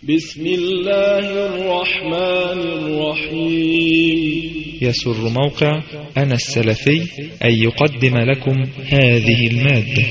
بسم الله الرحمن الرحيم. يسر موقع أنا السلفي أن يقدم لكم هذه المادة.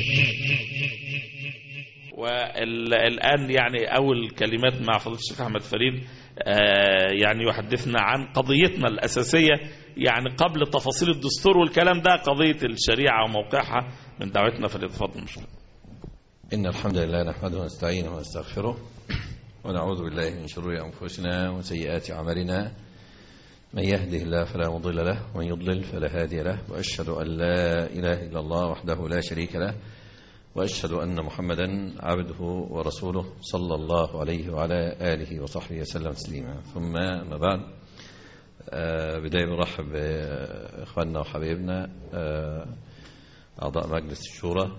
والآن يعني أول كلمات مع فضيلة الشيخ أحمد فريد يعني يحدثنا عن قضيتنا الأساسية، يعني قبل تفاصيل الدستور والكلام ده، قضية الشريعة وموقعها من دعوتنا. فليتفضل مشكلة. إن الحمد لله نحمده ونستعينه ونستغفره ونعوذ بالله من شرور أنفسنا وسيئات أعمالنا، من يهده الله فلا مضل له ومن يضلل فلا هادي له، وأشهد أن لا إله إلا الله وحده لا شريك له، وأشهد أن محمدا عبده ورسوله صلى الله عليه وعلى آله وصحبه وسلم تسليما. ثم ما بعد، بداية برحب بإخواننا وحبيبنا أعضاء مجلس الشورى،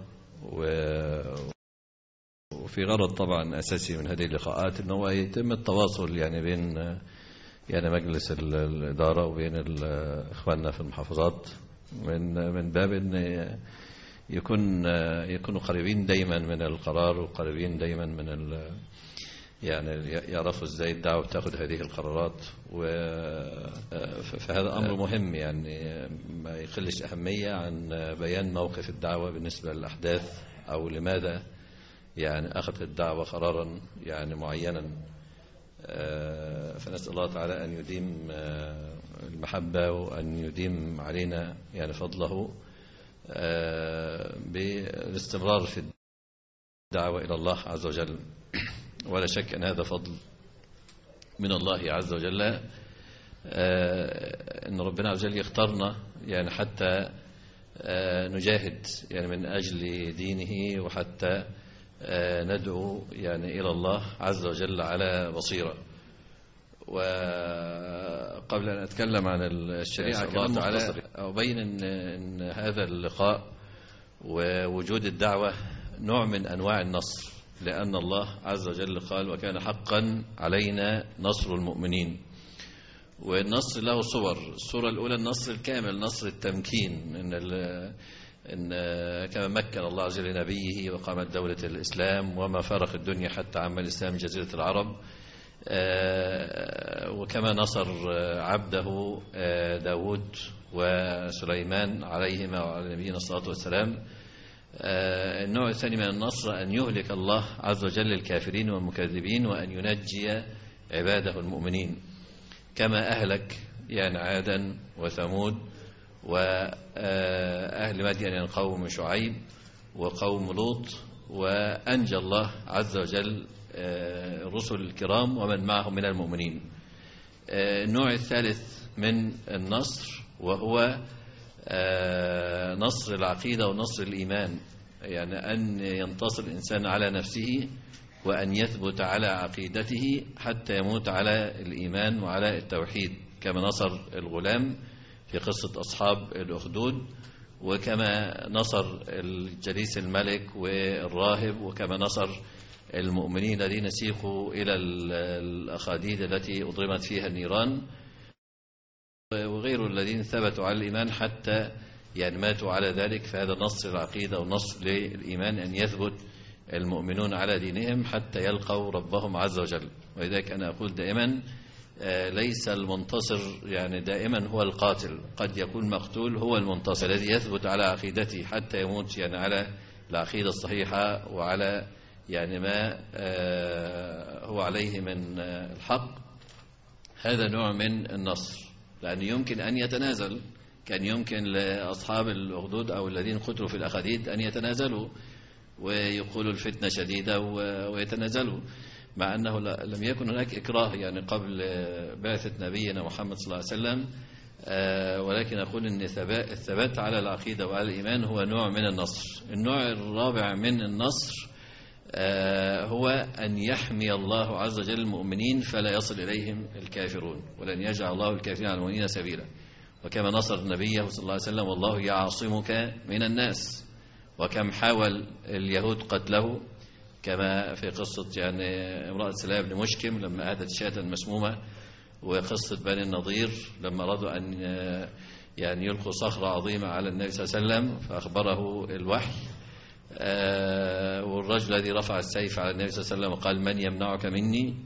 وفي غرض طبعا أساسي من هذه اللقاءات أنه يتم التواصل يعني بين يعني مجلس الإدارة وبين إخواننا في المحافظات، من باب أن يكونوا قريبين دايما من القرار، وقريبين دايما من يعني يعرفوا ازاي الدعوة بتاخد هذه القرارات. فهذا أمر مهم، يعني ما يقلش أهمية عن بيان موقف الدعوة بالنسبة للأحداث، أو لماذا يعني أخذت الدعوة قرارا يعني معينا. فنسأل الله تعالى أن يديم المحبة وأن يديم علينا يعني فضله بالاستمرار في الدعوة إلى الله عز وجل. ولا شك أن هذا فضل من الله عز وجل، أن ربنا عز وجل يختارنا يعني حتى نجاهد يعني من أجل دينه، وحتى ندعو يعني إلى الله عز وجل على بصيرة. وقبل أن أتكلم عن الشريعة كلام مختصر، أبين أن هذا اللقاء ووجود الدعوة نوع من أنواع النصر، لأن الله عز وجل قال: وكان حقا علينا نصر المؤمنين. والنصر له صور. الصورة الأولى النصر الكامل، نصر التمكين، إن كما مكن الله عز وجل لنبيه وقامت دولة الإسلام وما فارق الدنيا حتى عم الإسلام جزيرة العرب، وكما نصر عبده داود وسليمان عليهما وعلى نبينا الصلاة والسلام. النوع الثاني من النصر أن يهلك الله عز وجل الكافرين والمكذبين، وأن ينجي عباده المؤمنين، كما أهلك يعني عادا وثمود وأهل مدين قوم شعيب وقوم لوط، وأنجى الله عز وجل الرسل الكرام ومن معهم من المؤمنين. النوع الثالث من النصر وهو نصر العقيدة ونصر الإيمان، يعني أن ينتصر الإنسان على نفسه وأن يثبت على عقيدته حتى يموت على الإيمان وعلى التوحيد، كما نصر الغلام في قصة أصحاب الأخدود، وكما نصر الجليس الملك والراهب، وكما نصر المؤمنين الذين سيقوا إلى الأخاديد التي أضرمت فيها النيران، وغير الذين ثبتوا على الإيمان حتى يعني ماتوا على ذلك. فهذا نصر العقيدة ونصر للإيمان، أن يثبت المؤمنون على دينهم حتى يلقوا ربهم عز وجل. ولذلك أنا أقول دائما ليس المنتصر يعني دائما هو القاتل، قد يكون مقتول هو المنتصر، الذي يثبت على عقيدته حتى يموت يعني على العقيدة الصحيحة وعلى يعني ما هو عليه من الحق. هذا نوع من النصر، لأنه يمكن أن يتنازل، كان يمكن لأصحاب الأخدود أو الذين قتلوا في الأخاديد أن يتنازلوا ويقولوا الفتنة شديدة ويتنازلوا، مع أنه لم يكن هناك إكراه يعني قبل بعثة نبينا محمد صلى الله عليه وسلم. ولكن أقول أن الثبات على العقيدة وعلى الإيمان هو نوع من النصر. النوع الرابع من النصر هو أن يحمي الله عز وجل المؤمنين فلا يصل إليهم الكافرون، ولن يجعل الله الكافرين على المؤمنين سبيلا. وكما نصر نبيه صلى الله عليه وسلم: والله يعصمك من الناس. وكم حاول اليهود قتله، كما في قصة يعني امرأة سلاء بن مشكم لما أهدت شاة مسمومة، وقصة بني النضير لما أرادوا أن يعني يلقوا صخرة عظيمة على النبي صلى الله عليه وسلم فأخبره الوحي والرجل الذي رفع السيف على النبي صلى الله عليه وسلم قال: من يمنعك مني؟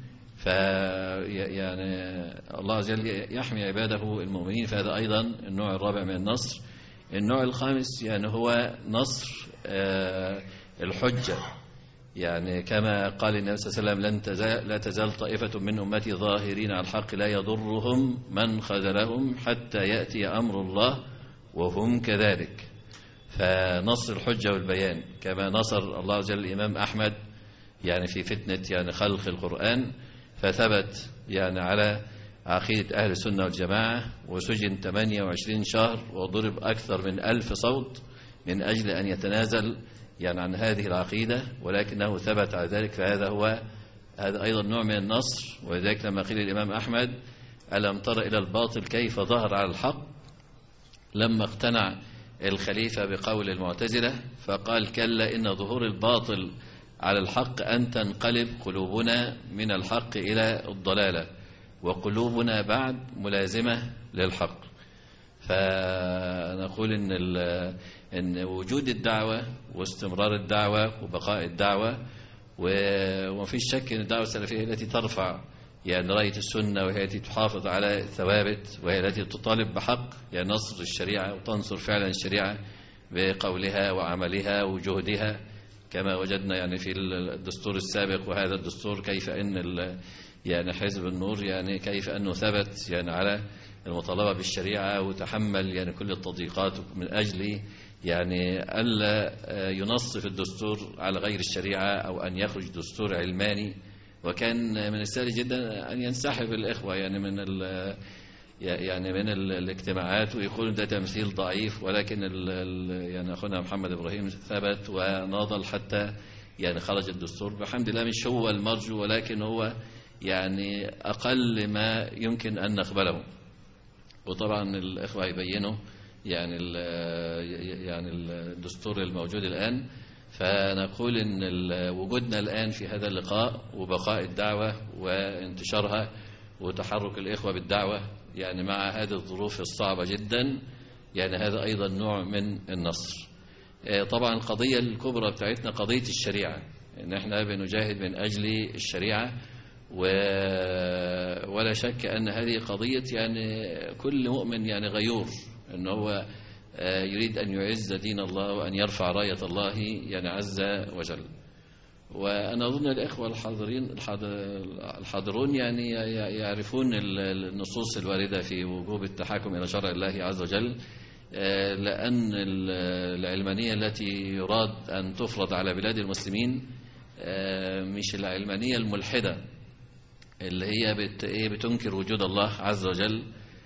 يعني الله عز وجل يحمي عباده المؤمنين، فهذا أيضا النوع الرابع من النصر. النوع الخامس يعني هو نصر الحجة، يعني كما قال النبي صلى الله عليه وسلم لا تزال طائفة من أمتي ظاهرين على الحق لا يضرهم من خذلهم حتى يأتي أمر الله وهم كذلك. فنصر الحجة والبيان كما نصر الله عز وجل الإمام أحمد يعني في فتنة يعني خلق القرآن، فثبت يعني على عقيدة أهل السنة والجماعة، وسجن 28 شهر وضرب أكثر من 1000 صوت من أجل أن يتنازل يعني عن هذه العقيدة، ولكنه ثبت على ذلك. هذا أيضا نوع من النصر. ولذلك لما قيل الإمام أحمد ألم تر إلى الباطل كيف ظهر على الحق، لما اقتنع الخليفة بقول المعتزلة فقال كلا إن ظهور الباطل على الحق أن تنقلب قلوبنا من الحق إلى الضلالة وقلوبنا بعد ملازمة للحق. فنقول إن وجود الدعوة واستمرار الدعوة وبقاء الدعوة، وما فيش شك أن الدعوة السلفية التي ترفع يعني راية السنة، وهي التي تحافظ على الثوابت، وهي التي تطالب بحق يعني نصر الشريعة وتنصر فعلا الشريعة بقولها وعملها وجهدها، كما وجدنا يعني في الدستور السابق وهذا الدستور كيف أن يعني حزب النور يعني كيف أنه ثبت يعني على المطالبة بالشريعة وتحمل يعني كل التضييقات من أجل يعني ألا ينصف الدستور على غير الشريعة أو أن يخرج دستور علماني. وكان من السهل جدا أن ينسحب الإخوة يعني من الاجتماعات ويقولوا ده تمثيل ضعيف، ولكن يعني أخونا محمد إبراهيم ثبت وناضل حتى يعني خرج الدستور بحمد الله. مش هو المرجو، ولكن هو يعني أقل ما يمكن أن نقبله. وطبعا الإخوة يبينوا يعني الدستور الموجود الآن. فنقول إن وجودنا الآن في هذا اللقاء وبقاء الدعوة وانتشارها وتحرك الإخوة بالدعوة يعني مع هذه الظروف الصعبة جدا، يعني هذا أيضا نوع من النصر. طبعا القضية الكبرى بتاعتنا قضية الشريعة، إن احنا بنجاهد من أجل الشريعة، ولا شك أن هذه قضية يعني كل مؤمن يعني غيور، أنه هو يريد أن يعز دين الله وأن يرفع راية الله يعني عز وجل. وأنا أظن الإخوة الحاضرون يعني يعرفون النصوص الواردة في وجوب التحاكم إلى شرع الله عز وجل، لأن العلمانية التي يراد أن تفرض على بلاد المسلمين مش العلمانية الملحدة اللي هي بتنكر وجود الله عز وجل،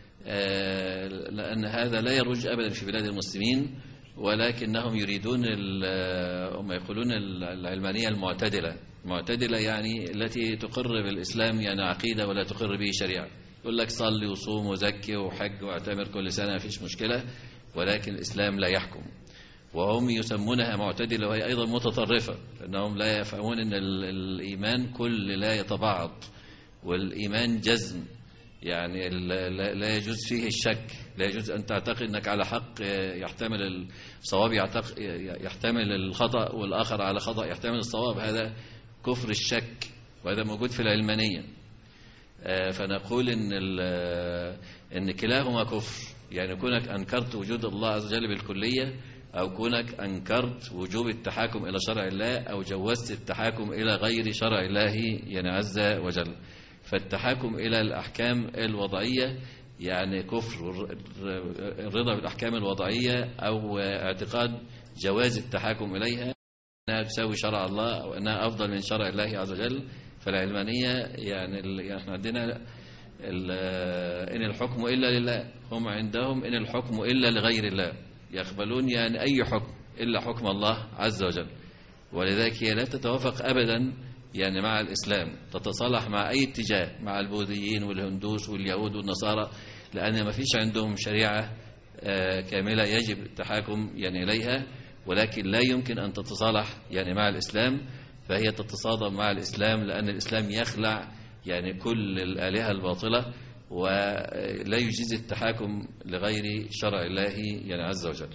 لأن هذا لا يروج أبدا في بلاد المسلمين، ولكنهم يريدون هم يقولون العلمانية المعتدلة يعني التي تقر بالإسلام يعني عقيدة ولا تقر به شريعة. يقول لك صلي وصوم وزكي وحج واعتمر كل سنة مفيش مشكلة، ولكن الإسلام لا يحكم. وهم يسمونها معتدلة وهي أيضا متطرفة، لأنهم لا يفهمون أن الإيمان كل لا يتبعض، والإيمان جزم يعني لا يجوز فيه الشك، لا يجوز أن تعتقد أنك على حق يحتمل الصواب يحتمل الخطأ، والآخر على خطأ يحتمل الصواب. هذا كفر الشك، وهذا موجود في العلمانية. فنقول إن كلاهما كفر، يعني كونك أنكرت وجود الله عز وجل بالكلية، أو كونك أنكرت وجوب التحاكم إلى شرع الله، أو جوزت التحاكم إلى غير شرع الله يعني عز وجل. فالتحاكم إلى الأحكام الوضعية يعني كفر، الرضا بالأحكام الوضعية أو اعتقاد جواز التحاكم إليها أنها تساوي شرع الله أو أنها أفضل من شرع الله عز وجل. فالعلمانية يعني احنا عندنا إن الحكم إلا لله، هم عندهم إن الحكم إلا لغير الله، يقبلون يعني أي حكم إلا حكم الله عز وجل. ولذلك هي لا تتوافق أبدا يعني مع الإسلام، تتصالح مع أي اتجاه، مع البوذيين والهندوس واليهود والنصارى، لأن ما فيش عندهم شريعة كاملة يجب التحاكم يعني إليها، ولكن لا يمكن أن تتصالح يعني مع الإسلام. فهي تتصادم مع الإسلام، لأن الإسلام يخلع يعني كل الآلهة الباطلة، ولا يجيز التحاكم لغير شرع الله يعني عز وجل.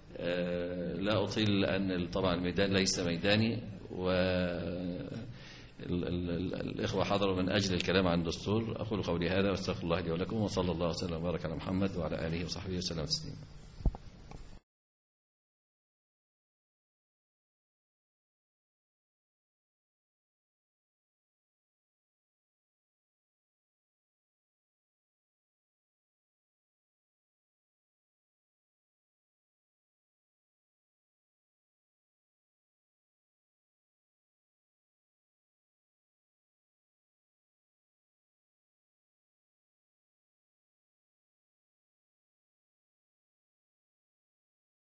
لا أطيل لأن طبعا الميدان ليس ميداني، الإخوة حضروا من أجل الكلام عن الدستور. أقول قولي هذا واستغفر الله لي ولكم، وصلى الله وسلم وبارك على محمد وعلى آله وصحبه وسلم تسليما.